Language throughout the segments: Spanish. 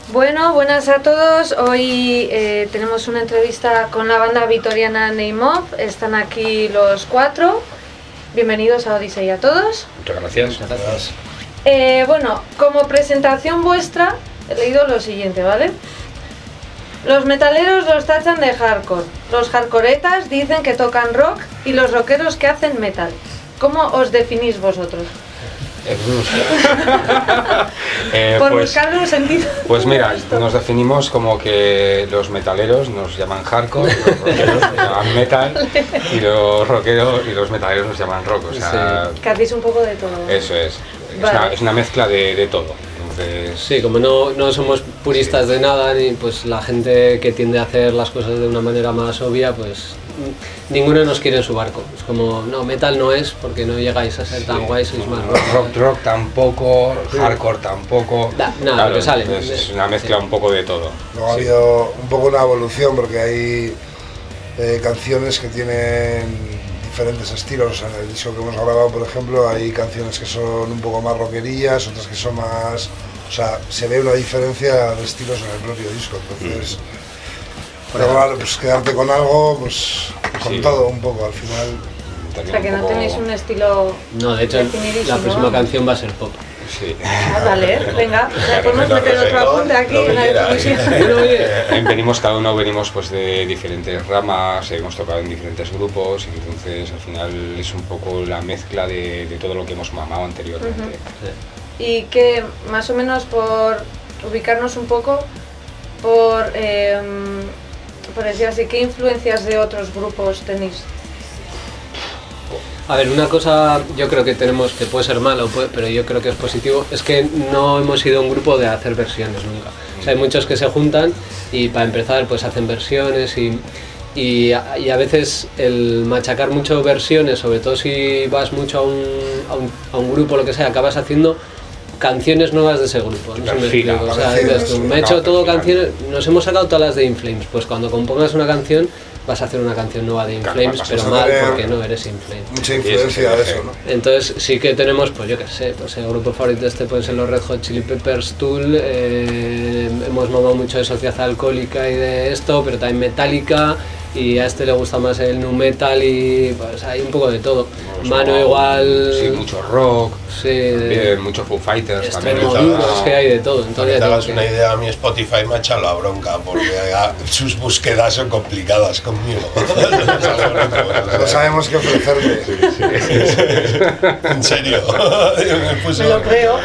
Bueno, buenas a todos. Hoy tenemos una entrevista con la banda vitoriana Neimov. Están aquí los 4. Bienvenidos a Odyssey a todos. Muchas gracias. Muchas gracias. Bueno, como presentación vuestra, he leído lo siguiente, ¿vale? Los metaleros los tachan de hardcore. Los hardcoretas dicen que tocan rock y los rockeros que hacen metal. ¿Cómo os definís vosotros? Por buscarle un sentido. Pues mira, nos definimos como que los metaleros nos llaman hardcore, los rockeros nos llaman metal y los rockeros y los metaleros nos llaman rock. O sea, sí. Que hacéis un poco de todo. Eso es. Vale. Es una mezcla de todo. Entonces, sí, como no somos puristas de nada, ni pues la gente que tiende a hacer las cosas de una manera más obvia, pues ninguno nos quiere en su barco. Es como, no, metal no es, porque no llegáis a ser tan guays, sois más rock tampoco, hardcore tampoco. Nada, claro, lo que sale. Es una mezcla un poco de todo. Luego ha habido un poco una evolución, porque hay canciones que tienen diferentes estilos. En el disco que hemos grabado, por ejemplo, hay canciones que son un poco más rockerillas, otras que son más... O sea, se ve una diferencia de estilos en el propio disco, entonces... Pero claro, pues quedarte con algo, pues con todo un poco, al final... O sea, que no tenéis un estilo... No, de hecho, la próxima canción va a ser pop. Sí. Vale, venga, podemos meter otro apunte aquí en la definición. Cada uno venimos pues de diferentes ramas, hemos tocado en diferentes grupos, y entonces al final es un poco la mezcla de todo lo que hemos mamado anteriormente. Sí. Y que más o menos por ubicarnos un poco, por decir así, ¿qué influencias de otros grupos tenéis? A ver, una cosa yo creo que tenemos, que puede ser malo, pero yo creo que es positivo, es que no hemos sido un grupo de hacer versiones nunca. O sea, hay muchos que se juntan y para empezar pues hacen versiones y a veces el machacar mucho versiones, sobre todo si vas mucho a un grupo, lo que sea, acabas haciendo canciones nuevas de ese grupo, no sé si me explico. O sea, me he hecho todo canciones, nos hemos sacado todas las de In Flames, pues cuando compongas una canción vas a hacer una canción nueva de In Flames, pero mal porque no eres In Flames. Mucha influencia de eso, ¿no? Entonces sí que tenemos, pues yo qué sé, pues el grupo favorito pueden ser los Red Hot Chili Peppers, Tool, hemos mamado mucho de Sociedad Alcohólica y de esto, pero también Metallica, y a le gusta más el nu metal y pues hay un poco de todo. Mano igual... Sí, mucho rock, sí, mucho Foo Fighters también. Es que hay de todo. Entonces, para que te hagas una idea, a mí Spotify me ha echado la bronca porque sus búsquedas son complicadas conmigo. No sabemos qué ofrecerte. En serio. Me lo creo.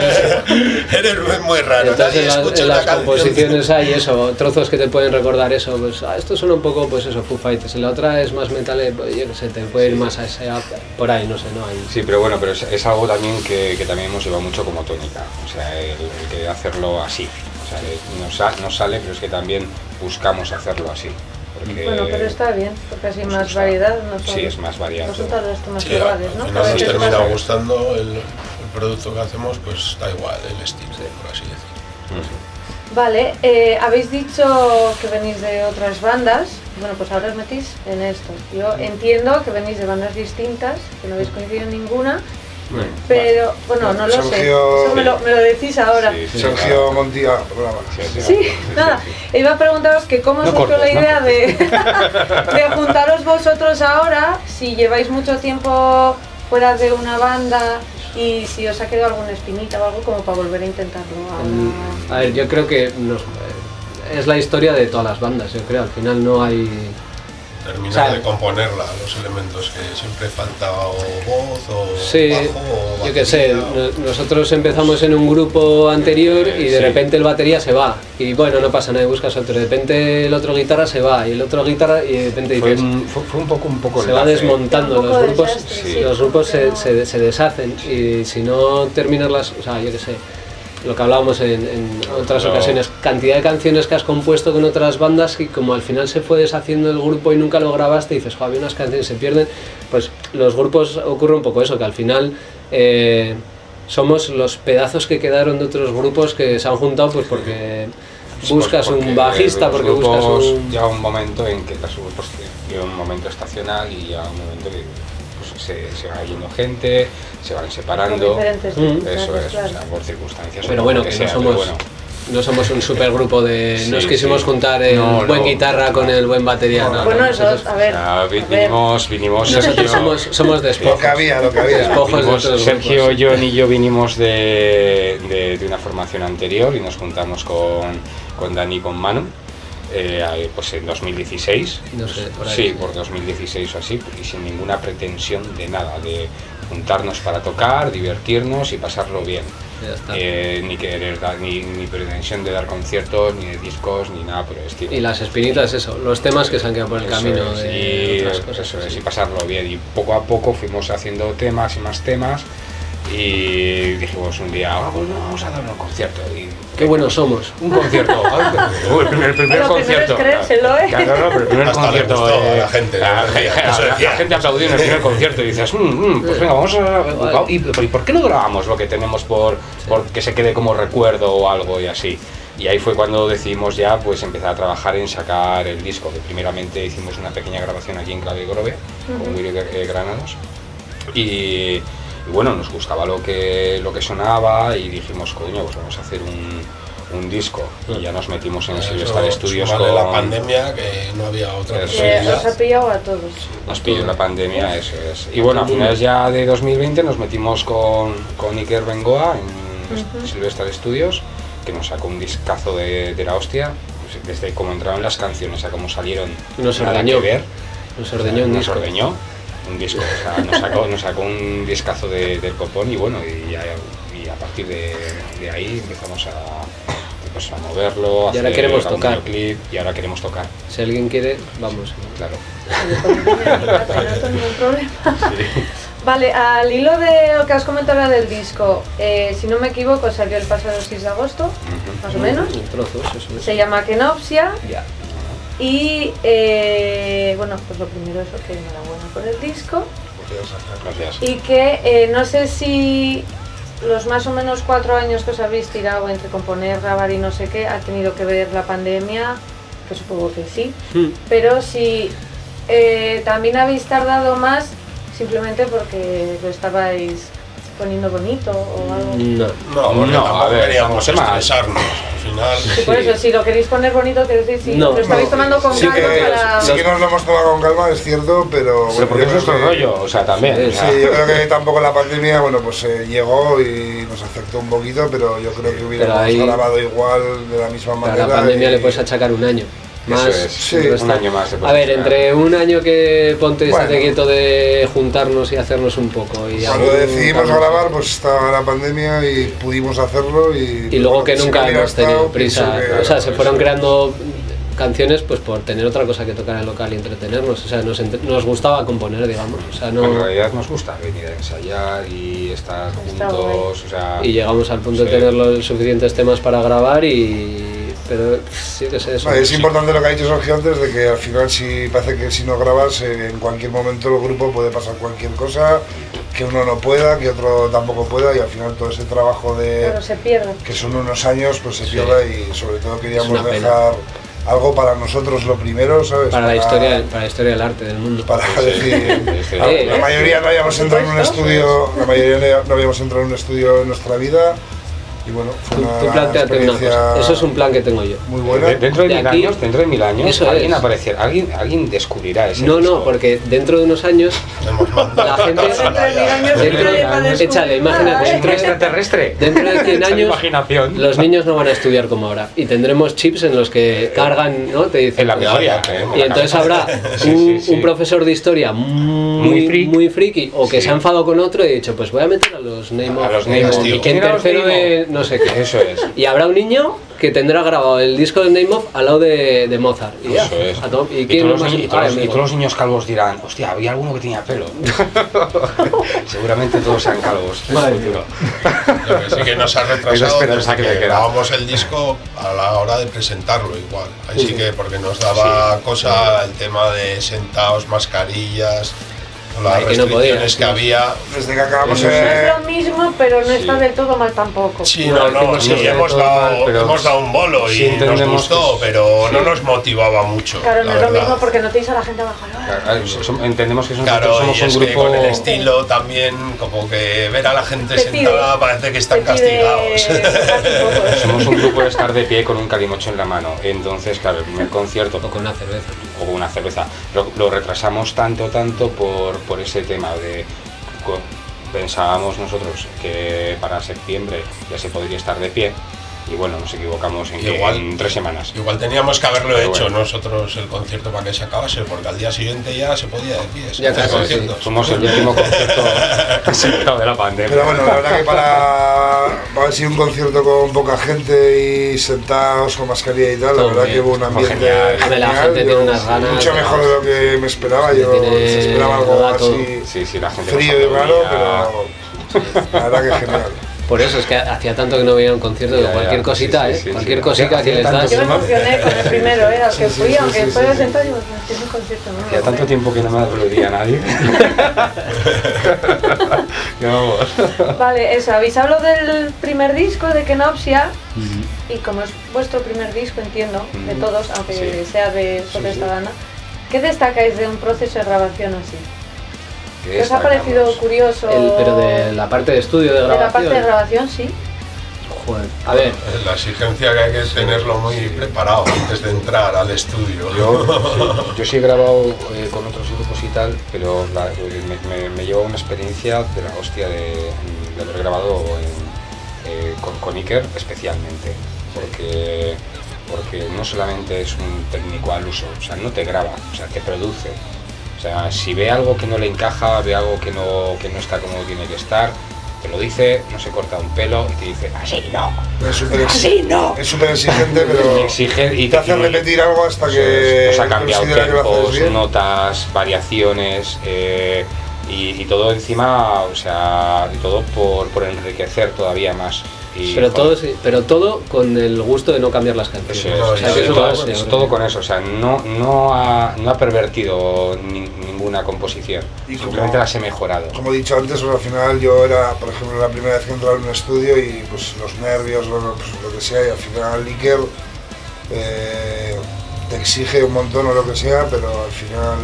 Eres muy raro. Entonces en las composiciones hay eso, trozos que te pueden recordar eso, pues esto suena un poco pues eso, Foo Fighters, en la otra es más metal, pues, yo qué sé, te puede ir más a ese por ahí, no sé, no hay. Sí, pero bueno, pero es algo también que también hemos llevado mucho como tónica, o sea, el que hacerlo así, o sea, nos sale, pero es que también buscamos hacerlo así. Porque, bueno, pero está bien, porque así más variedad, no son, sí, es más variado. No son todos los temas iguales, ¿no? Al final nos termina gustando el producto que hacemos, pues da igual el estilo, por así decirlo. Vale, habéis dicho que venís de otras bandas, bueno, pues ahora os metís en esto. Yo entiendo que venís de bandas distintas, que no habéis coincidido en ninguna, pero, bueno, no lo sé, eso me lo decís ahora. Sí, Sergio Montilla, sí, nada, iba a preguntaros que cómo surgió la idea de juntaros vosotros ahora, si lleváis mucho tiempo fuera de una banda y si os ha quedado alguna espinita o algo como para volver a intentarlo. A ver, yo creo que es la historia de todas las bandas, yo creo, al final no hay... Terminar de componerla, los elementos que siempre falta o voz o sí, bajo o batería, yo qué sé, nosotros empezamos en un grupo anterior y de repente el batería se va y bueno, no pasa nada, buscas otro, de repente el otro guitarra se va y el otro guitarra y de repente dices... Fue un poco se va desmontando, los grupos se deshacen y si no terminas o sea, yo qué sé, lo que hablábamos en otras ocasiones, cantidad de canciones que has compuesto con otras bandas y como al final se fue deshaciendo el grupo y nunca lo grabaste y dices, joder, unas canciones se pierden, pues los grupos ocurre un poco eso, que al final somos los pedazos que quedaron de otros grupos que se han juntado pues porque buscas un bajista, porque buscas un... Llega un momento en que los grupos llega un momento estacional y llega un momento que se va yendo gente, se van separando, eso es, claro. O sea, por circunstancias. Pero bueno, que no somos... no somos un supergrupo de... Sí, nos quisimos sí. juntar el No, buen no, guitarra con el buen batería. No, Bueno, nosotros, eso, a ver. Vinimos nosotros somos despojos. Lo que había. Despojos de otros Sergio, grupos. John y yo vinimos de una formación anterior y nos juntamos con Dani y con Manu, pues en 2016. No sé, por ahí. Sí, por 2016 o así, y sin ninguna pretensión de nada, de juntarnos para tocar, divertirnos y pasarlo bien. Ya está. Ni querer dar, ni pretensión de dar conciertos, ni de discos, ni nada por el estilo. Y las espinitas, eso, los temas que se han quedado por el Eso camino es, de y otras cosas. eso es, sí. y pasarlo bien. Y poco a poco fuimos haciendo temas y más temas. Y dijimos un día, bueno, vamos a dar un concierto. Y Qué buenos somos. un concierto. El primer Lo concierto. primero es creérselo, ¿eh? Claro, pero el primer Hasta le concierto. gustó a la gente, eso decía. La gente aplaudió en el primer concierto y dices, pues venga, vamos a. ¿Y por qué no grabamos lo que tenemos por que se quede como recuerdo o algo y así? Y ahí fue cuando decidimos ya pues empezar a trabajar en sacar el disco, que primeramente hicimos una pequeña grabación aquí en Clave y Grove con Willy Granados y bueno, nos gustaba lo que sonaba y dijimos, coño, pues vamos a hacer un disco y ya nos metimos en Silvestar Studios con la pandemia, que no había otra Eso posibilidad. Os ha pillado a todos. Nos pilló la pandemia, eso es. Y bueno, a finales ya de 2020 nos metimos con Iker Bengoa en Silvestar Studios, que nos sacó un discazo de la hostia, pues desde cómo entraron las canciones a cómo salieron, Nos nada ordeñó. que ver. Nos ordeñó un Nos disco. ordeñó un disco, o sea, nos sacó un discazo del copón y bueno, y a partir de ahí empezamos pues a moverlo, a Y ahora hacer queremos algún tocar. videoclip, y ahora queremos tocar, Si alguien quiere, vamos. claro. No tengo ningún problema. Vale, al hilo de lo que has comentado ahora del disco, si no me equivoco, salió el pasado 6 de agosto, más o menos. Trozos, eso es. Se llama Kenopsia. Ya. Y bueno, pues lo primero es que enhorabuena por el disco. Gracias. Y que no sé si los más o menos 4 años que os habéis tirado entre componer, grabar y no sé qué, ha tenido que ver la pandemia, que supongo que sí. Pero si también habéis tardado más simplemente porque lo estabais poniendo bonito o algo. No. No, porque No, tampoco a ver, queríamos vamos a- estresarnos. Al final, Sí, por eso, si lo queréis poner bonito, quiero decir, si No, lo estáis no, tomando con Sí calma para... sí que nos lo hemos tomado con calma, es cierto, pero... Pero porque yo es nuestro creo que- rollo, o sea, también. Sí, o sea, Sí, yo creo que tampoco la pandemia, bueno, pues llegó y nos afectó un poquito, pero yo creo que hubiéramos ahí- grabado igual de la misma A manera. la pandemia y- le puedes achacar un año. Más, Eso es, sí, el un resto. año más. A ver, entre un año que ponte y Bueno. estate quieto de juntarnos y hacernos un poco. Y Cuando algún decidimos cambio. grabar, pues estaba la pandemia y pudimos hacerlo y luego que si nunca no hubiera hemos tenido estado, prisa. pienso que- O sea, se fueron eso es. creando canciones pues por tener otra cosa que tocar en el local y entretenernos. O sea, nos gustaba componer, digamos. O sea, En no... realidad nos gusta venir a ensayar y estar Está juntos, o sea... Y llegamos al punto Sí. de tener los suficientes temas para grabar y... Pero sí que sé eso. Vale, es Sí. importante lo que ha dicho Sergio antes, de que al final si parece que si no grabas, en cualquier momento el grupo puede pasar cualquier cosa, que uno no pueda, que otro tampoco pueda, y al final todo ese trabajo de Pero se pierde. que son unos años, pues se Sí. pierde, y sobre todo Es queríamos una pena. dejar algo para nosotros lo primero, ¿sabes? Para la historia del arte del mundo. Para Sí, decir, sí. la mayoría no habíamos entrado en un estudio, la mayoría no habíamos entrado en un estudio en nuestra vida, y bueno, fue Tú una planteate una experiencia cosa. Eso es un plan que tengo yo. muy buena. Dentro de De 1000 aquí- años, dentro de 1000 años, Eso alguien es. aparecerá, alguien descubrirá ese No, disco. no, porque dentro de unos años hemos mandado la gente... Dentro de 1000 años Dentro- nadie va a descubrir échale, imagínate, nada, ¿eh? dentro de- extraterrestre. Dentro de 100 Esa años imaginación. los niños no van a estudiar como ahora y tendremos chips en los que cargan, ¿no? Te dicen, En la memoria. y entonces habrá un profesor de historia Muy freak. muy friki o que Sí. se ha enfadado con otro y ha dicho, pues voy a meter a los Name A of, los Name of, y tío. que en ¿Quién era los tercero Name de of? no sé qué. Eso es. Y habrá un niño que tendrá grabado el disco de Name of al lado de Mozart. Y ya, Eso es. ¿y Y quién todos, más? los, Ay, y amigo. todos los niños calvos dirán, hostia, había alguno que tenía pelo. Seguramente todos sean calvos. Madre Futuro. Lo que sí que nos ha Es la retrasado esperanza desde que me que queda. grabamos el disco a la hora de presentarlo igual. Ahí sí que porque nos daba cosa el tema de sentados, mascarillas, las Ay, que no podía, restricciones que había. Desde que acabamos No es lo mismo, pero no está Sí. del todo mal tampoco. Sí, No, no, sí, hicimos hemos todo mal, dado, pero hemos dado un bolo sí y nos entendemos gustó, que- pero sí. no nos motivaba mucho. Claro, no la es lo verdad. mismo porque no tenéis a la gente abajo. Entendemos que nosotros Claro, somos y es un que grupo. con el estilo también, como que ver a la gente Te sentada pide- parece que están te pide castigados. tocarte un poco, ¿eh? Somos un grupo de estar de pie con un calimocho en la mano. Entonces, claro, el primer concierto O con una cerveza. o una cerveza lo retrasamos tanto por ese tema de pensábamos nosotros que para septiembre ya se podría estar de pie y bueno, nos equivocamos en, que Igual- en 3 semanas. Igual teníamos que haberlo Pero hecho bueno. nosotros el concierto para que se acabase, porque al día siguiente ya se podía de pie. Ya hacer casi, conciertos. Somos el último concierto presentado de la pandemia. Pero bueno, la verdad que para haber sido un concierto con poca gente y sentados con mascarilla y tal, la Todo verdad bien. que hubo un ambiente Genial. Hombre, la genial. gente tiene unas ganas. Mucho mejor de lo que me esperaba. Yo Tiene se esperaba algo dato. así Sí, la gente frío nos y raro, aplaudía. pero la verdad que genial. Por eso es que hacía tanto que no veía un concierto que Ya, cualquier ya, cosita, sí, sí, cualquier sí. cosita que Hacía les tanto das. Yo me emocioné con el primero, al que Sí, fui, sí, aunque sí, después sí, de sí. sentar, digo, es un concierto, ¿no? Hacía tanto tiempo que no me aplaudía nadie. Que vamos. Vale, eso, habéis hablado del primer disco de Kenopsia, y como es vuestro primer disco, entiendo, de todos, aunque Sí. sea de sobre esta banda, ¿qué destacáis de un proceso de grabación así? ¿Qué os ha parecido curioso? Pero de la parte de estudio de de grabación. la parte de grabación, sí. Joder. A ver, La exigencia que hay que tenerlo muy preparado antes de entrar al estudio. Yo sí he grabado con otros grupos y tal, pero me llevo una experiencia de la hostia de haber grabado con Iker especialmente, porque no solamente es un técnico al uso, o sea, no te graba, o sea, te produce. O sea, si ve algo que no le encaja, ve algo que no está como tiene que estar, te lo dice, no se corta un pelo y te dice, así no, Es súper así no. es súper exigente, Te pero exige y te hace repetir algo hasta que nos ha cambiado considera que lo haces tempos, bien. notas, variaciones y todo encima, o sea, y todo por enriquecer todavía más. Y, pero joder, todo, sí, pero todo con el gusto de no cambiar las canciones. eso es, No, O sea, sí, que sí, eso todo- es base, todo con eso, o sea, no ha pervertido ninguna composición, Y como- simplemente las he mejorado. Como he dicho antes, al final yo era, por ejemplo, la primera vez que entraba en un estudio y pues los nervios, bueno, pues, lo que sea, y al final Iker te exige un montón o lo que sea, pero al final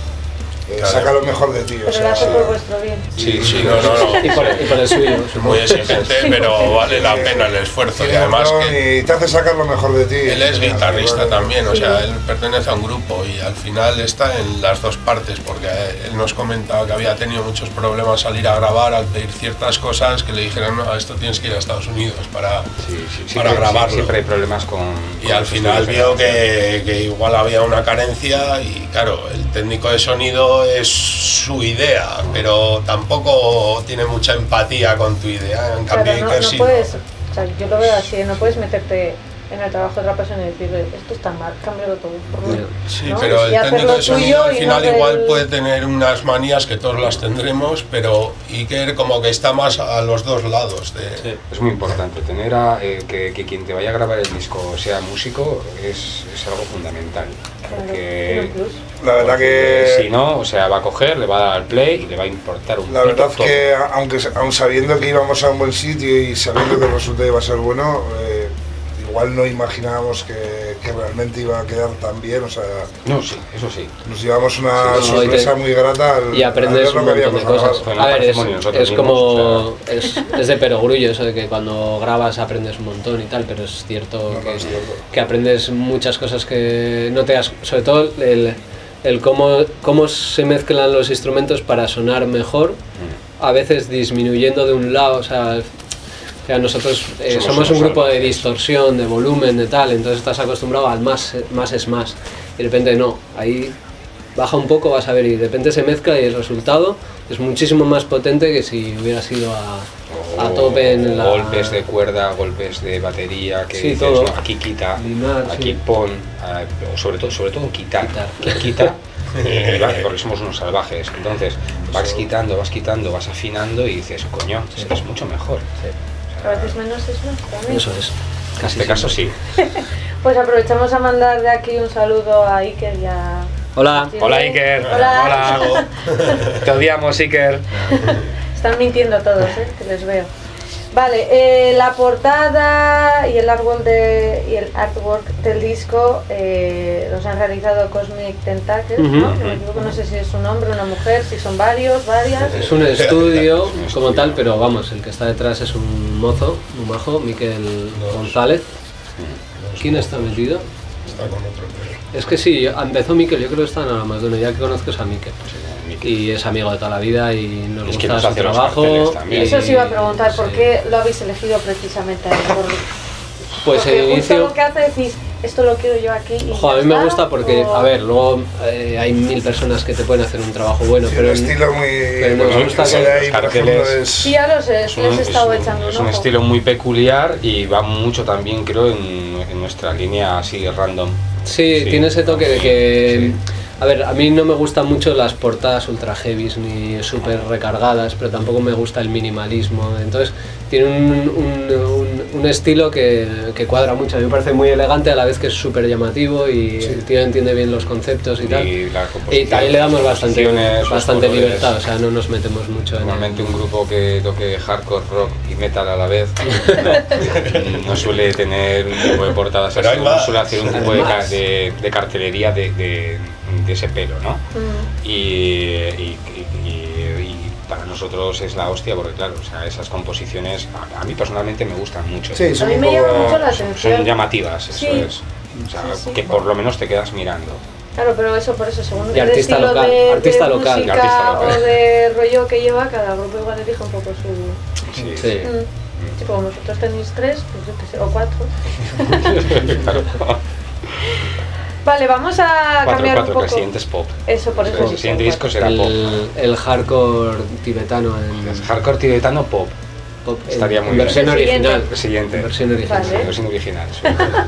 Claro. saca lo mejor de ti. Pero lo hace por vuestro bien. Sí, no. Y por el suyo. Es muy exigente, pero vale la pena el esfuerzo. Y además que y te hace sacar lo mejor de ti. él es guitarrista Igual, también, o sea, él pertenece a un grupo y al final está en las dos partes, porque él nos comentaba que había tenido muchos problemas al ir a grabar, al pedir ciertas cosas que le dijeron, no, esto tienes que ir a Estados Unidos para Siempre, grabarlo. siempre hay problemas con... Y con al los final estudios vio de que igual había una carencia y claro, el técnico de sonido es su idea, pero tampoco tiene mucha empatía con tu idea. En cambio, Claro, Iker no sí. puedes, o sea, yo lo veo así, no puedes meterte en el trabajo de otra persona y decirle, esto está mal, cámbialo todo. por mí", Sí, ¿no? pero Y el hacer técnico lo de sonido tuyo al y final no del- igual puede tener unas manías que todos las tendremos, pero Iker como que está más a los dos lados. Es muy importante tener que quien te vaya a grabar el disco sea músico, es algo fundamental. Claro, tiene un Porque plus. La verdad si que no, o sea, va a coger, le va a dar al play y le va a importar un la verdad pito que aun sabiendo que íbamos a un buen sitio y sabiendo que el resultado iba a ser bueno, igual no imaginábamos que realmente iba a quedar tan bien, o sea, todo. No, sí, eso sí. nos llevamos una Sí, no, sorpresa muy grata al, Y aprendes al ver un lo que montón de habíamos cosas. grabado. A ver, Parecemos ni nosotros es como. mismos, Es de perogrullo eso de que cuando grabas aprendes un montón y tal, pero es cierto No, es cierto. que aprendes muchas cosas que no te das. Sobre todo el cómo se mezclan los instrumentos para sonar mejor, a veces disminuyendo de un lado, o sea, nosotros somos un grupo de distorsión, de volumen, de tal, entonces estás acostumbrado al más es más, y de repente no, ahí baja un poco, vas a ver, y de repente se mezcla y el resultado es muchísimo más potente que si hubiera sido a tope en la... Golpes de cuerda, golpes de batería, que Sí, dices, todo. no, aquí quita, Limar, aquí sí. pon, sobre todo quitar. Quita, porque somos unos salvajes. Entonces vas quitando, vas afinando y dices, coño, esto es mucho mejor. A veces menos es más también. Eso es. En este caso sí. Pues aprovechamos a mandar de aquí un saludo a Iker y a Hola. Hola Iker. Hola. Hola. Te odiamos, Iker. Están mintiendo todos, que les veo. Vale, la portada y el artwork, del disco los han realizado Cosmic Tentacles, ¿no? Si me equivoco, no sé si es un hombre, una mujer, si son varios, varias. Es un estudio como tal, pero vamos, el que está detrás es un mozo, muy majo, Miquel González. ¿Quién está metido? Está con otro tío. Es que sí, empezó Miquel, yo creo que está nada más de uno, ya que conozco es a Miquel. Y es amigo de toda la vida y nos Es que gusta nos su hace los trabajo. carteles también. Eso os iba a preguntar, ¿por Sí. qué lo habéis elegido precisamente a él? Pues Porque en justo inicio... lo que hace decís, esto lo quiero yo aquí y Ojo, a ya mí me está, gusta porque, o- a ver, luego hay 1000 personas que te pueden hacer un trabajo bueno, Sí, pero el estilo muy... pero nos bueno, gusta ese que de ahí, los por ejemplo, carteles- Sí, ya lo sé, les he estado echando un es un ojo. estilo muy peculiar y va mucho también, creo, en nuestra línea así random. sí, tiene ese toque de sí, que... sí. A ver, a mí no me gustan mucho las portadas ultra heavies ni súper recargadas, pero tampoco me gusta el minimalismo. Entonces tiene un estilo que cuadra mucho. A mí me parece muy elegante a la vez que es súper llamativo y el tío entiende bien los conceptos y tal. Y la Y composición, también le damos las composiciones, los bastante colores. libertad, o sea, no nos metemos mucho en Normalmente un grupo que toque hardcore, rock y metal a la vez no suele tener un tipo de portadas Pero así, hay no más. suele hacer un tipo Hay de, más. de cartelería de ese pelo, ¿no? Mm. Y para nosotros es la hostia porque claro, o sea, esas composiciones a mí personalmente me gustan mucho. Sí, A son mí un me llama poco... mucho la Son atención. llamativas, eso Sí. es. O sea, Sí, sí. que por lo menos te quedas mirando. Claro, pero eso por eso, según Y el artista estilo local, de artista local. música Artista local. o de rollo que lleva, cada grupo igual elige un poco su... Sí. Sí. Sí, como vosotros tenéis 3, pues yo qué sé, o 4. Claro. Vale, vamos a cambiar un Cuatro, que poco. el siguiente es pop. Eso, por eso El sí, siguiente son disco será pop. El hardcore tibetano en Es hardcore tibetano pop. pop, Estaría muy en bien. versión El siguiente. original. El siguiente. En versión original. Vale. La versión original. sí.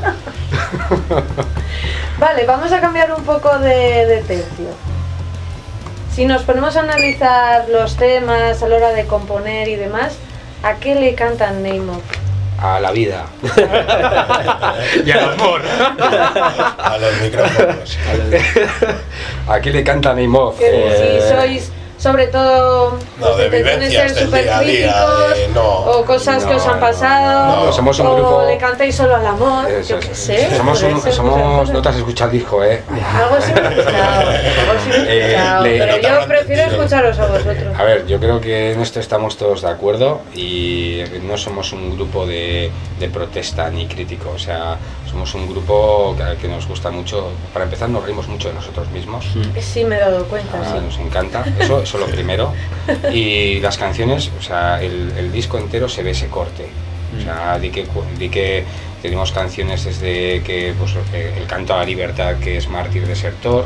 Vale, vamos a cambiar un poco de tercio. Si nos ponemos a analizar los temas a la hora de componer y demás, ¿a qué le cantan Neymar? A la vida. y al amor. A los micrófonos. Aquí le canta Neymar. Que si sois sobre todo No, de intenciones vivencias ser del súper día a día, críticos no. o cosas que No, os han no, pasado no. Somos un o grupo- le cantáis solo al amor, Eso, yo qué sé. Somos, puede ser somos muchas cosas. no te has escuchado el disco, Algo sí me he escuchado, pero no te yo habrán prefiero entendido. escucharos a vosotros. A ver, yo creo que en esto estamos todos de acuerdo y no somos un grupo de protesta ni crítico, o sea, somos un grupo que nos gusta mucho. Para empezar, nos reímos mucho de nosotros mismos. Sí, me he dado cuenta, Ah, sí. nos encanta, eso lo primero. Y las canciones, o sea, el disco entero se ve ese corte. O sea, di que tenemos canciones desde que pues, el canto a la libertad, que es Mártir Desertor,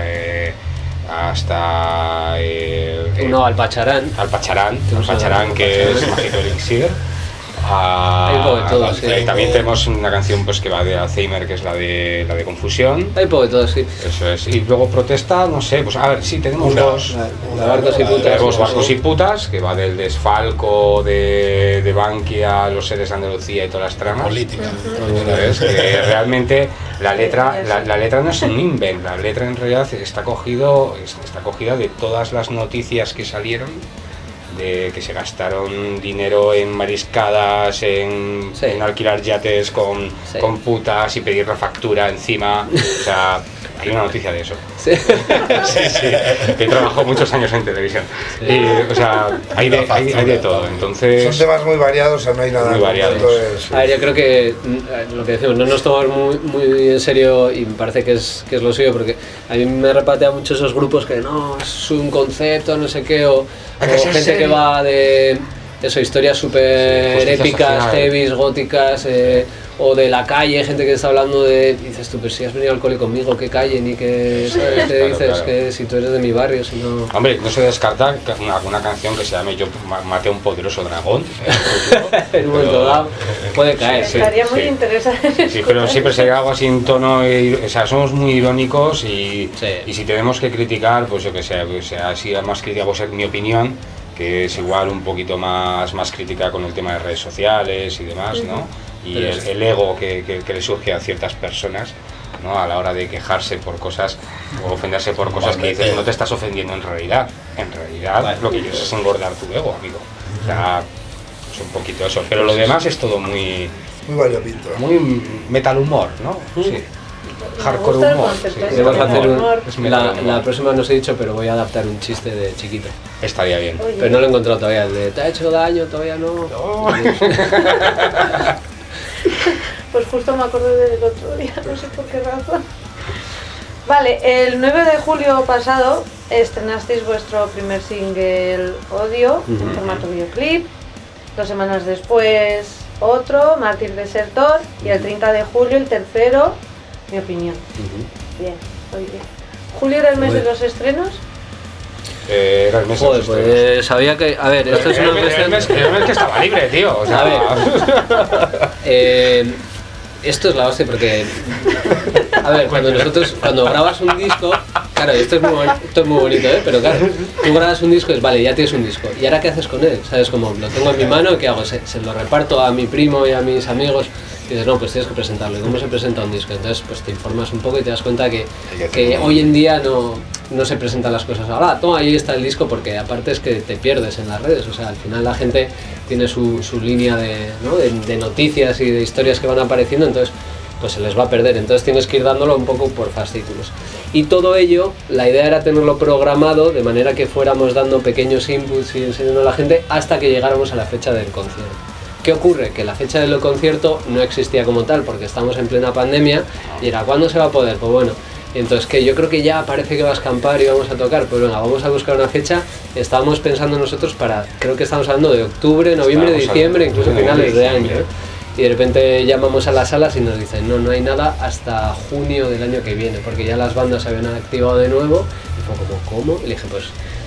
hasta Uno al Pacharán. Alpacharán, Tenemos Alpacharán, que es Mágico Elixir. Hay un poco de todo, sí. También tenemos una canción pues, que va de Alzheimer, que es la de Confusión. Hay poco de todo, sí. Eso es. Y luego protesta, no sé, pues a ver, sí, tenemos dos. Lagartos y putas. Tenemos Vascos y Putas, que va del desfalco de Bankia, los seres de Andalucía y todas las tramas. Política. ¿Sabes? Que realmente la letra no es un invent, la letra en realidad está cogida de todas las noticias que salieron, de que se gastaron dinero en mariscadas, en alquilar yates con putas y pedir la factura encima. O sea, hay una noticia de eso. Sí. Sí. Que trabajó muchos años en televisión. Y, o sea, hay de todo. Entonces, Son temas muy variados, o sea, no hay nada. Muy variados. Entonces, A ver, yo creo que lo que decimos, no nos tomamos muy en serio y me parece que es lo suyo, porque a mí me repatea mucho esos grupos que no, es un concepto, no sé qué, o Hay que ser gente que serio. va de eso, historias súper justicia épicas, social. heavies, góticas, o de la calle, gente que está hablando de, dices tú, pero si has venido al cole conmigo, ¿qué calle? Ni que, ¿sabes? ¿Qué Claro, dices? claro. Que si tú eres de mi barrio, si no... hombre, no se descarta que alguna canción que se llame Yo maté a un poderoso dragón. en un momento dado puede caer. Sí. Estaría muy sí. interesante. Sí, pero siempre sería algo así en tono, o sea, somos muy irónicos y si tenemos que criticar, pues yo que sé, pues así más crítica puede ser mi opinión, que es igual un poquito más crítica con el tema de redes sociales y demás, ¿no? y el ego que le surge a ciertas personas, ¿no? A la hora de quejarse por cosas o ofenderse por cosas que dices, no te estás ofendiendo en realidad. En realidad lo que quieres es engordar tu ego, amigo. O sea, es un poquito eso. Pero lo demás es todo muy variopinto. Muy metal humor, ¿no? Sí. Hardcore Me gusta el humor. concepto, Sí. es Vamos a hacer humor. Es metal humor. la próxima no os he dicho, pero voy a adaptar un chiste de chiquito. Estaría bien. Oye, Pero no lo he encontrado todavía. El de, ¿te ha hecho daño? Todavía no. pues justo me acordé del otro día, no sé por qué razón. Vale, el 9 de julio pasado estrenasteis vuestro primer single Odio en formato videoclip. 2 semanas después otro, Mártir Desertor, y el 30 de julio el tercero, Mi Opinión. Bien, muy bien. ¿Julio era el mes de los estrenos? Era el mes de Joder, los estrenos. pues sabía que... A ver, esto es una Era el cuestión... mes que estaba libre, tío. O sea, A esto es la hostia porque... A ver, cuando grabas un disco... Claro, esto es muy bonito, ¿eh? Pero claro, tú grabas un disco y es, vale, ya tienes un disco. ¿Y ahora qué haces con él? ¿Sabes? Como lo tengo en mi mano, ¿qué hago? Se lo reparto a mi primo y a mis amigos. Y dices, no, pues tienes que presentarlo. ¿Y cómo se presenta un disco? Entonces, pues te informas un poco y te das cuenta que hoy en día no se presentan las cosas. Ahora, toma, ahí está el disco, porque aparte es que te pierdes en las redes. O sea, al final la gente tiene su línea de noticias y de historias que van apareciendo, entonces pues se les va a perder. Entonces tienes que ir dándolo un poco por fascículos. Y todo ello, la idea era tenerlo programado de manera que fuéramos dando pequeños inputs y enseñando a la gente hasta que llegáramos a la fecha del concierto. ¿Qué ocurre? Que la fecha del concierto no existía como tal porque estamos en plena pandemia y era ¿cuándo se va a poder? Pues bueno, entonces que yo creo que ya parece que va a escampar y vamos a tocar, pues venga, vamos a buscar una fecha. Estábamos pensando nosotros creo que estamos hablando de octubre, noviembre, diciembre, incluso finales de año, ¿eh? Y de repente llamamos a las salas y nos dicen no hay nada hasta junio del año que viene, porque ya las bandas se habían activado de nuevo. Y fue como, ¿cómo? Y le dije, pues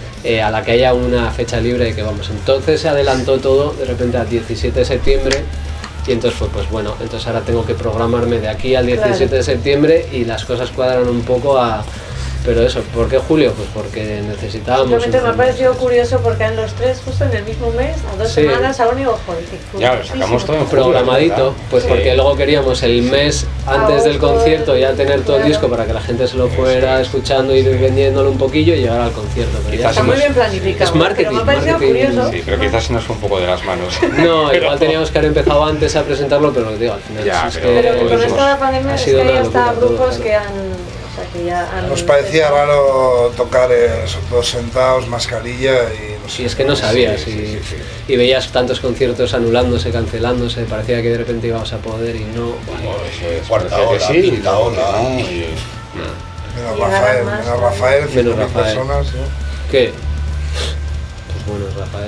a la que haya una fecha libre y que vamos. Entonces se adelantó todo de repente al 17 de septiembre y entonces fue, pues bueno, entonces ahora tengo que programarme de aquí al 17 de septiembre y las cosas cuadran un poco a... Pero eso, ¿por qué julio? Pues porque necesitábamos... Simplemente me ha parecido curioso porque eran los tres justo en el mismo mes, a 2 semanas aún, y joder, qué ya, lo sacamos todo en julio, programadito, ¿verdad? pues Sí. porque luego queríamos el mes antes del concierto ya tener todo el disco para que la gente se lo fuera escuchando, ir vendiéndolo un poquillo y llegar al concierto. Pero ya Está muy bien planificado, es marketing, pero me ha parecido curioso. Sí, pero quizás se nos fue un poco de las manos. No, igual teníamos que haber empezado antes a presentarlo, pero lo que digo, al final Ya, es Pero que con hemos- esto de la pandemia ha es sido que hay una hasta locura todo, grupos claro. que han... O sea, que ya han... Nos parecía raro tocar todos sentados, mascarilla y no sé. Sí, es que no sabías Sí. y veías tantos conciertos anulándose, cancelándose, parecía que de repente íbamos a poder y no. Cuarta Parecía que ola, sí, quinta no, ola. no, y- Menos Y Rafael, ahora más, menos ¿no? Rafael, Menos 100.000 Rafael. personas. ¿no? ¿Qué? Pues bueno, Rafael,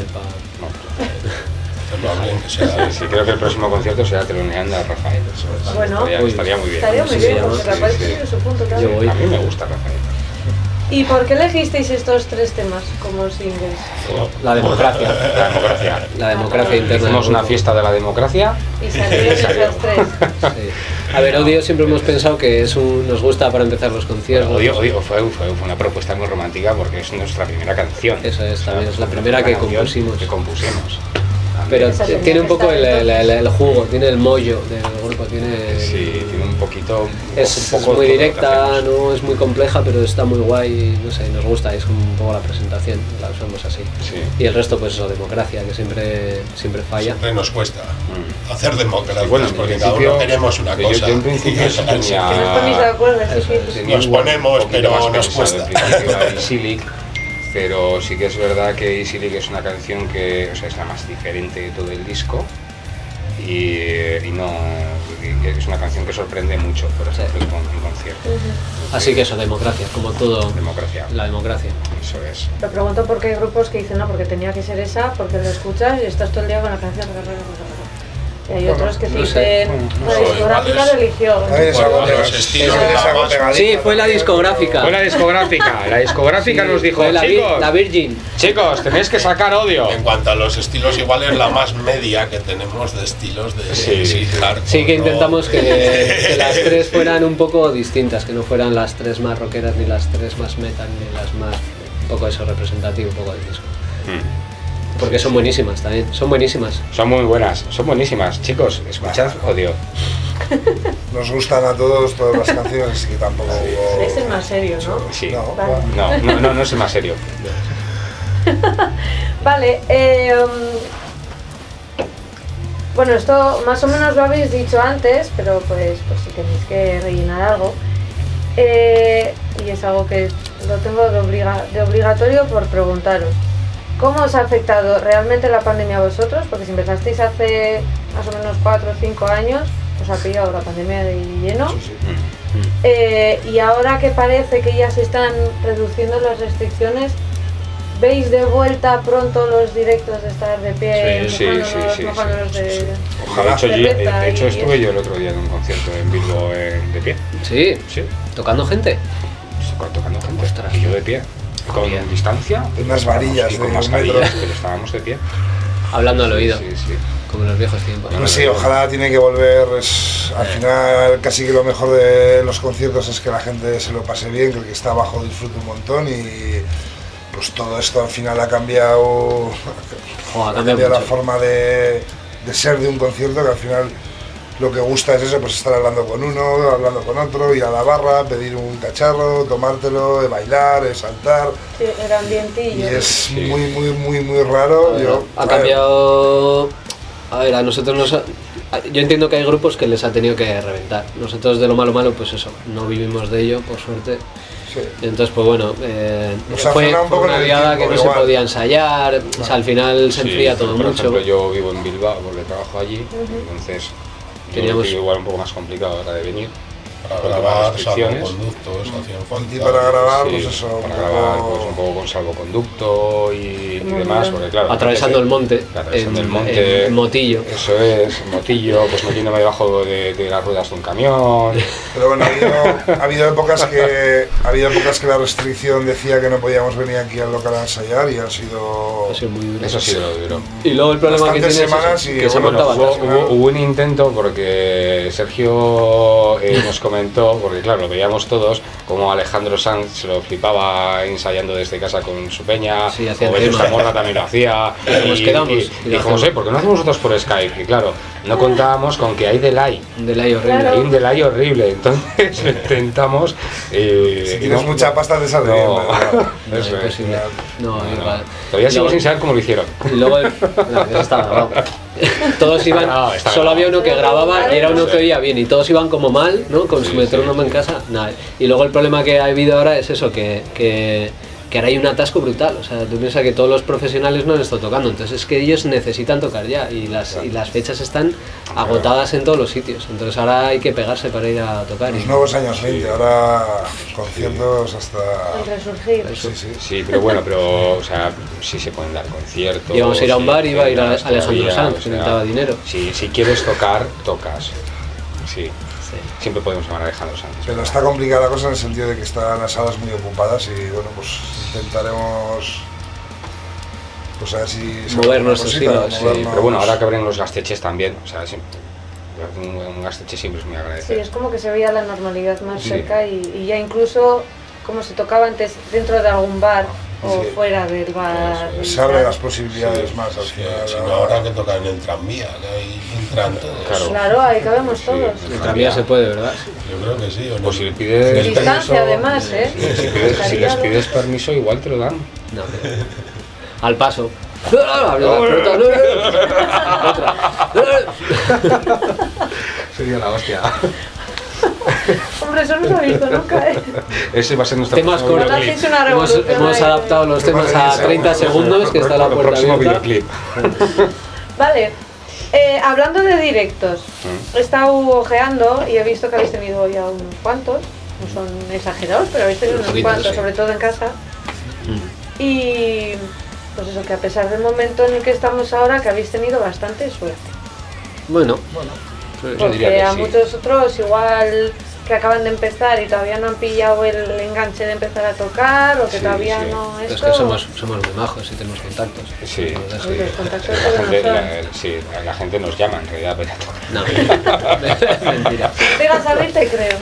Hacerlo bien, que sea. Sí, creo que el próximo concierto será teloneando a Rafael. Eso Bueno, estaría muy bien. Estaría muy Sí, bien, sí, porque sí, Rafael sí. tiene su punto Yo también. voy. A mí me gusta Rafael. ¿Y por qué elegisteis estos 3 temas como singles? la democracia. La democracia. La democracia interna. Hicimos del una grupo. fiesta de la democracia. Y salieron esas 3. Sí. A ver, Odio siempre hemos pensado que nos gusta para empezar los conciertos. Odio fue una propuesta muy romántica porque es nuestra primera canción. Eso es, O sea, también es la fue primera que canción compusimos. Que compusimos. Pero Esa tenía tiene un que poco estar el jugo, tiene el mollo del grupo, tiene... Sí, tiene un poquito. Es un poco muy todo lo que directa, hacemos. no es muy compleja, pero está muy guay, no sé, nos gusta, es un poco la presentación, la usamos así. Sí. Y el resto, pues eso, democracia, que siempre falla. Siempre nos cuesta hacer democracia, Y bueno, en porque cada principio, uno queremos una yo cosa. en principio sí tenía- Que no os ponéis de acuerdo, es Eso es. difícil. Nos ponemos, Un poquito pero más nos pensado cuesta. en principio a Easy League, pero sí que es verdad que Easy League es una canción que, o sea, es la más diferente de todo el disco y que es una canción que sorprende mucho, por ejemplo, en concierto. Así que eso, democracia, como todo, Democracia, la democracia. eso es. Lo pregunto porque hay grupos que dicen no, porque tenía que ser esa, porque lo escuchas y estás todo el día con la canción. Y hay otros que no dicen, sé. la discográfica lo eligió. También es algo Bueno, los pega- estilos también es de la algo base. pegadito, Sí, fue la también. discográfica. Fue la discográfica Sí, nos dijo, fue la chicos, Virgin. chicos, tenéis que sacar Odio. En cuanto a los estilos, igual es la más media que tenemos de estilos de Sí. hardcore, Sí, que ¿no? intentamos que las 3 fueran un poco distintas, que no fueran las 3 más rockeras, ni las 3 más metal, ni las más... Un poco eso representativo, un poco del disco. Porque son buenísimas también, son buenísimas. Son muy buenas, son buenísimas. Chicos, escuchad Odio. Nos gustan a todos todas las canciones, así que tampoco... Ese es más serio, ¿no? Sí. No, Vale. No es el más serio. Vale, bueno, esto más o menos lo habéis dicho antes, pero pues si tenéis que rellenar algo. Y es algo que lo tengo de obligatorio por preguntaros. ¿Cómo os ha afectado realmente la pandemia a vosotros? Porque si empezasteis hace más o menos 4 o 5 años, os ha pillado la pandemia de lleno. Sí, sí. Y ahora que parece que ya se están reduciendo las restricciones, ¿veis de vuelta pronto los directos de estar de pie, Sí. mojándonos de... Ojalá. cerveza De hecho, y estuve eso? yo el otro día en un concierto en Bilbo de pie. Sí, Sí, tocando gente. tocando gente. Ostras. Y yo de pie. Con Bien. distancia. Unas varillas y con de mascarillas, metro. pero estábamos de pie. Hablando al oído, Sí. como en los viejos tiempos. Pues sí, ojalá tiene que volver. Al final, casi que lo mejor de los conciertos es que la gente se lo pase bien, que el que está abajo disfrute un montón y pues todo esto al final ha cambiado, Joder, ha ha cambiado cambiado la mucho. forma de ser de un concierto, que al final lo que gusta es eso, pues estar hablando con uno, hablando con otro, ir a la barra, pedir un cacharro, tomártelo, bailar, saltar, Sí, el y ambientillo. es Sí. muy raro. Ha cambiado. A ver, a nosotros yo entiendo que hay grupos que les ha tenido que reventar. Nosotros de lo malo, pues eso, no vivimos de ello, por suerte. Sí. Entonces, pues bueno, Nos ha fue frenado un poco una en el liada tiempo, que no se igual. podía ensayar, o sea, al final se enfría todo por mucho. ejemplo, yo vivo en Bilbao porque trabajo allí, entonces Teníamos- yo igual un poco más complicado ahora de venir. Para Con las grabar restricciones. salvoconductos, hacían Y falta. para grabar, Sí, pues eso, para un grabar poco- pues, un poco con salvoconducto y Muy demás, bien. porque claro, Atravesando el monte, atravesando el en monte, motillo. Eso es, en motillo, pues metiéndome debajo de las ruedas de un camión. Pero bueno, ha habido épocas que la restricción decía que no podíamos venir aquí al local a ensayar y han sido... Ha sido muy duro. Eso ha sido lo duro. Y luego el problema que Bastantes tiene es semanas eso, y, que se bueno, montaba Hubo, atrás. hubo un intento porque Sergio nos comentó, porque claro, lo veíamos todos, como Alejandro Sanz se lo flipaba ensayando desde casa con su peña, Sí, hacía o Vetusta encima. Morla también lo hacía, Nos quedamos y lo dijimos, hacemos. ¿por qué no hacemos nosotros por Skype? Y claro, no contábamos con que hay delay. Un delay horrible. Claro. Hay un delay horrible, entonces lo intentamos. Si tienes mucha pasta te sale bien, no, ¿verdad? No, eso es. imposible. No, No, igual. Todavía sigo Luego- sin saber cómo lo hicieron. Y luego, no, eso está grabado. Todos iban, grabado, está solo había uno que grababa y era uno Sí. que oía bien y todos iban como mal, ¿no? Con su Sí, metrónomo sí, en casa, nada. Y luego el problema que ha habido ahora es eso, que ahora hay un atasco brutal. O sea, tú piensas que todos los profesionales no han estado tocando, entonces es que ellos necesitan tocar ya y las fechas están agotadas en todos los sitios. Entonces ahora hay que pegarse para ir a tocar. Los Y, nuevos años 20, ahora conciertos hasta... El resurgir. Sí, sí. Sí, pero bueno, pero o sea, sí se pueden dar conciertos. íbamos a ir a un sí, bar y iba a ir a cenas Alejandro todavía, Sanz, o que sea, necesitaba dinero. Si quieres tocar, tocas. Sí, Sí. siempre podemos llamar a Alejandro Sanz. Pero está complicada la cosa en el sentido de que están las salas muy ocupadas y bueno, pues intentaremos... Pues a ver si... se Mover alguna nuestro cosita, estilo, sí, movernos. Pero bueno, ahora que abren los gasteches también, o sea, un gasteche siempre es muy Sí, agradecido. es como que se veía la normalidad más Sí. cerca y ya incluso como se tocaba antes dentro de algún bar o Sí. fuera del bar. y Se abren tal. las posibilidades más al Sí, final. si no, ahora que tocan en el tranvía, que ahí entran todos. Claro. Claro, ahí cabemos Sí, todos. sí. El tranvía se puede, ¿verdad? Yo creo que sí, ¿o no? Pues si le pides, Distancia además, ¿eh? si les pides permiso, igual te lo dan. No, pero- al paso. Habla la fruta, otra. Sería la hostia. Hombre, eso no se ha visto nunca, ¿eh? Ese va a ser nuestro Temas próximo cortos. Ahora videoclip. sí es una Hemos, revolución. hemos ahí. adaptado los temas a 30 segundos, que está la puerta próximo abierta. videoclip. Vale, hablando de directos, he estado ojeando y he visto que habéis tenido ya unos cuantos, no son exagerados, pero habéis tenido Un unos poquito, cuantos, sí. sobre todo en casa. Y pues eso, que a pesar del momento en el que estamos ahora, que habéis tenido bastante suerte. Bueno, Yo diría Porque que a sí. muchos otros igual que acaban de empezar y todavía no han pillado el enganche de empezar a tocar o que Sí, todavía sí. no es esto. que somos muy majos y tenemos contactos. Sí, Nos deja- Uy, los contactos La todos gente, no son. sí, la gente nos llama en realidad para tocar. No, mentira. Digas abrir, te creo.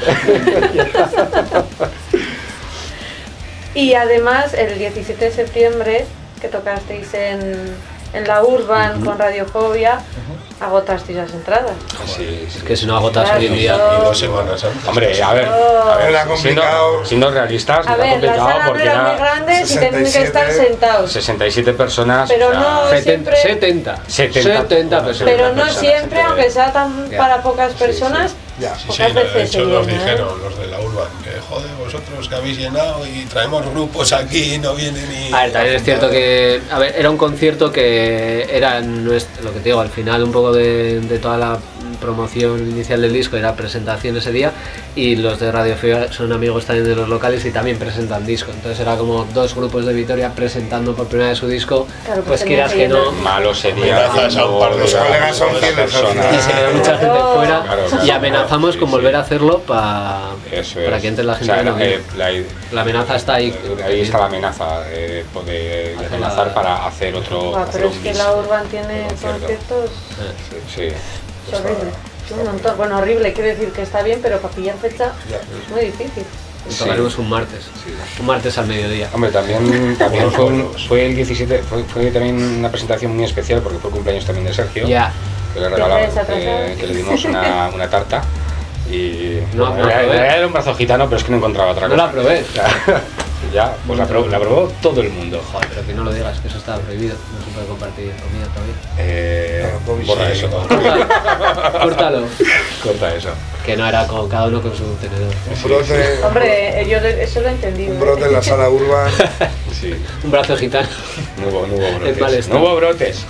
Y además el 17 de septiembre que tocasteis en la Urban con Radiofobia, agotasteis las entradas. Sí, sí. Es que si no agotas Claro, hoy en día. Y 2 semanas antes. Hombre, a ver, Era complicado. siendo realistas, A era ver, la complicado sala no porque era muy era grande y tenían que 67, estar sentados. 67 personas. Pero o sea, no 70 siempre. 70 personas. Pero no personas, siempre, entre- aunque sea tan Ya. para pocas Sí, personas, Ya. Sí, pocas sí, de veces se hecho nos llena, ¿eh? dijeron los de la Urban que joder, vosotros que habéis llenado y traemos grupos aquí y no vienen ni... A ver, también es cierto que, a ver, era un concierto que era lo que te digo, al final un poco de toda la promoción inicial del disco era presentación ese día, y los de Radio Fibra son amigos también de los locales y también presentan disco, entonces era como dos grupos de Vitoria presentando por primera vez su disco, Claro, pues pues tenía quieras que que no, llenar. malo sería. Amenazas a un par de Los colegas son fieles al final. y se quedó mucha gente Claro. fuera, Claro, y amenazamos sí, con sí. volver a hacerlo para Eso que es. entre la O gente. sea, que no viene. La amenaza está ahí. Ahí está la amenaza de Hacer amenazar la- para hacer otro. Buah, hacer pero un es que bis, la Urban tiene un concierto. conciertos, Sí. es horrible. Un montón. Bueno, horrible, quiere decir que está bien, pero para pillar fecha es muy difícil. Tocaremos un martes al mediodía. Hombre, también fue el 17, fue también una presentación muy especial porque fue el cumpleaños también de Sergio. Ya. Que le regalamos, ¿Te traes atrasado? que le dimos una tarta. Y No, bueno, no la probé. era un brazo gitano, pero es que no encontraba otra No cosa. la probé. Ya, pues la probó todo el mundo. Joder, pero que no lo digas, que eso está prohibido. No se puede compartir comida todavía. Borra Sí, eso. Córtalo. Corta eso. Que no era con cada uno con su tenedor. Un brote, Hombre, yo eso lo he entendido. un brote en la sala Urban. Sí. Un brazo gitano. No hubo Es brotes. malestar. No hubo brotes.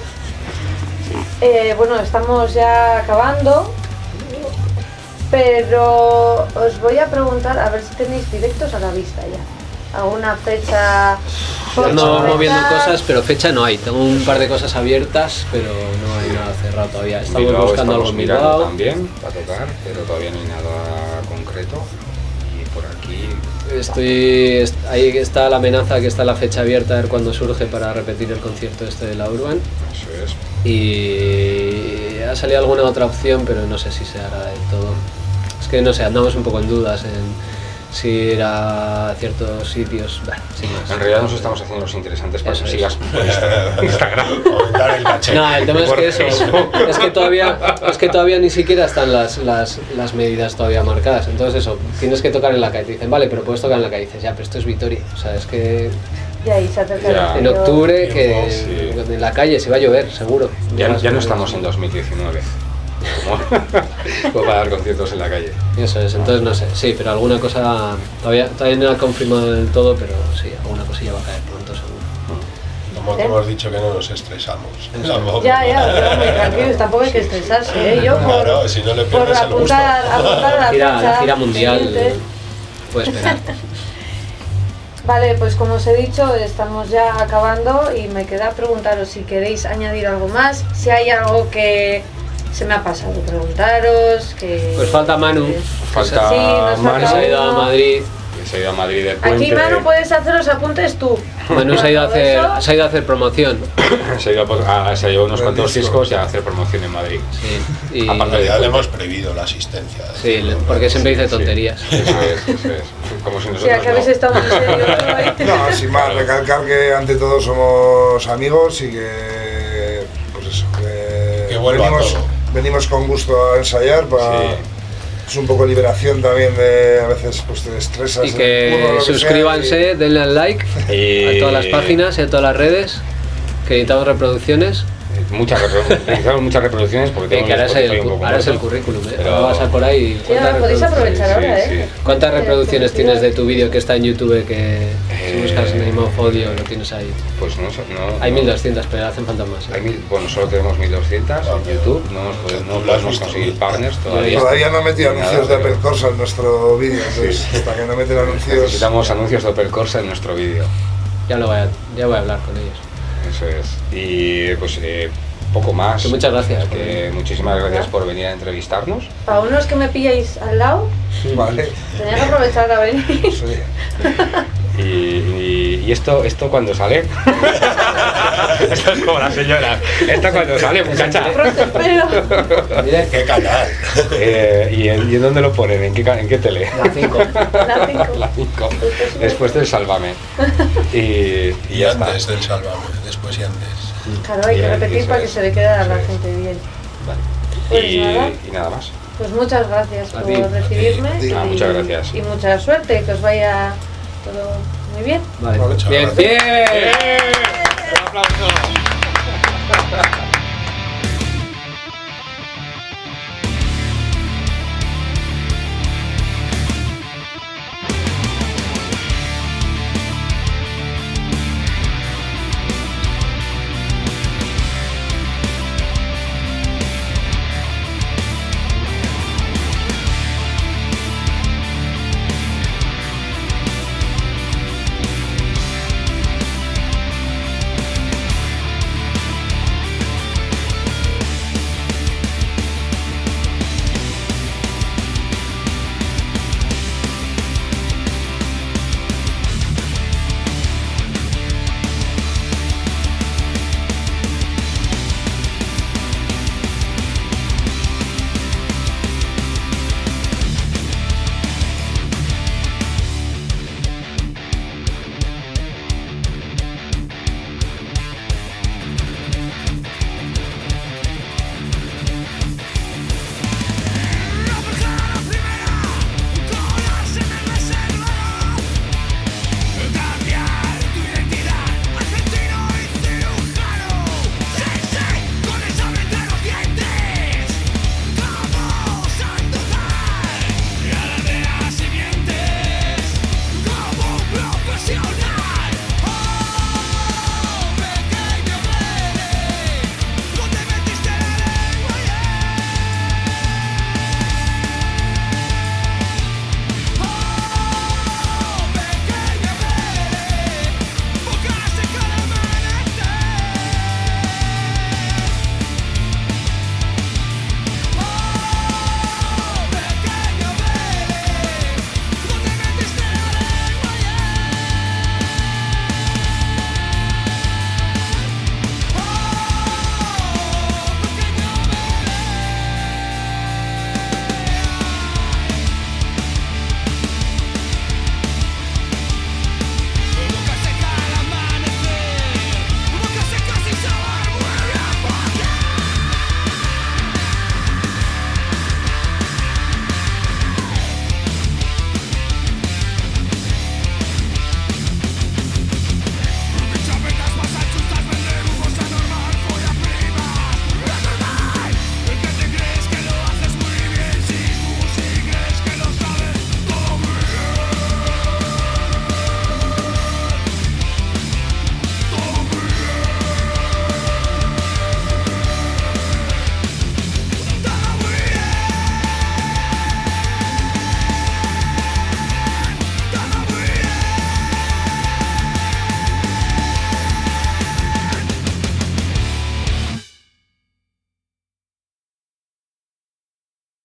Bueno, estamos ya acabando, pero os voy a preguntar a ver si tenéis directos a la vista ya. ¿Alguna fecha? Yo ando concreta? moviendo cosas, pero fecha no hay. Tengo un par de cosas abiertas, pero no hay nada cerrado todavía. Estamos Bilbao buscando algo estamos en mirando Bilbao. también para tocar, pero todavía no hay nada concreto. Y por aquí Ahí está la amenaza, que está la fecha abierta, a ver cuándo surge para repetir el concierto este de la Urban. eso es. Y ha salido alguna otra opción, pero no sé si se hará del todo. Es que no sé, andamos un poco en dudas en si ir a ciertos sitios. Bah, sin más. En realidad nos estamos haciendo los interesantes para Eso que es. sigas por Instagram. Aumentar el caché. No, el tema es Por que eso, Facebook. es que todavía ni siquiera están las medidas todavía marcadas. Entonces eso, tienes que tocar en la calle. Te dicen, vale, pero puedes tocar en la calle. Y dices, ya, pero esto es Vitoria. O sea, es que Y ahí se acerca Ya. el en frío. octubre, que Sí. en la calle se va a llover, seguro. Ya no estamos en 2019. Como para dar conciertos en la calle. Eso es, entonces no sé, sí, pero alguna cosa, todavía no ha confirmado del todo, pero sí, alguna cosilla va a caer pronto seguro. Como te hemos dicho que no nos estresamos. Tampoco. Ya, pero muy tranquilos, tampoco hay que estresarse, ¿eh? Yo por, Claro, si no le por pierdes el gusto. apuntar a la La fecha gira mundial siguiente. puede esperar. Vale, pues como os he dicho, estamos ya acabando y me queda preguntaros si queréis añadir algo más, si hay algo que se me ha pasado preguntaros, que... Pues falta Manu, Falta Sí, nos Manu, falta se ha ido a uno. Madrid. que se ha ido a Madrid de puente. Aquí, Manu, puedes hacer los apuntes tú. Manu se ha ido a Todo eso, hacer promoción. Se ha ido se ha llevado unos Del cuantos disco. discos y a hacer promoción en Madrid. Sí, y, En Aparte realidad le hemos prohibido la asistencia. sí, porque siempre dice tonterías. Eso es. Como si Sí, nosotros aquí habéis estado muy serios hoy. No, sin más, recalcar que ante todo somos amigos y que, pues eso, Que vuelva todo. venimos con gusto a ensayar para... Sí. Es un poco liberación también de, a veces pues te estresas. Y en el que curro, lo sea, suscríbanse, denle al like Y- a todas las páginas y a todas las redes, que editamos reproducciones. Necesitamos muchas reproducciones porque Que tengo ahora un es el currículum, Pero- ahora vas a por ahí. Sí, ahora podéis aprovechar ahora, sí, ¿eh? ¿Cuántas reproducciones tienes de tu vídeo que está en YouTube? Que si buscas Name of Audio lo tienes ahí. Pues no, Hay no. 1200, pero hacen falta más. Hay bueno, solo tenemos 1200 en YouTube, no Lo has podemos visto. conseguir partners todavía. Todavía no he metido Nada, anuncios de pero Apple Corsa en nuestro vídeo, entonces hasta que no meten anuncios... Necesitamos anuncios de Opel Corsa en nuestro vídeo. Ya voy a hablar con ellos. Eso es. Y pues poco más. Que muchas gracias. Que muchísimas gracias por venir a entrevistarnos. Para unos que me pilláis al lado, Vale, tenía que aprovechar a venir. sí. Y esto cuando sale. Esto es como la señora. Esto cuando sale, muchacha. Pronto espero. Mira, ¿Qué canal? ¿Y en dónde lo ponen? ¿En qué tele? la 5. La 5. La 5. Después del Sálvame. Y Y ya está. antes del Sálvame, después y antes. Claro, hay que Bien, repetir eso para que es. se le quede a la Eso es. gente bien. Vale. Pues Y, nada. y nada más. Pues muchas gracias A por ti. recibirme. A ti. Ah, muchas gracias. Y mucha suerte, que os vaya todo muy bien. Vale. Vale, muchas Bien, gracias. bien. ¡Un aplauso!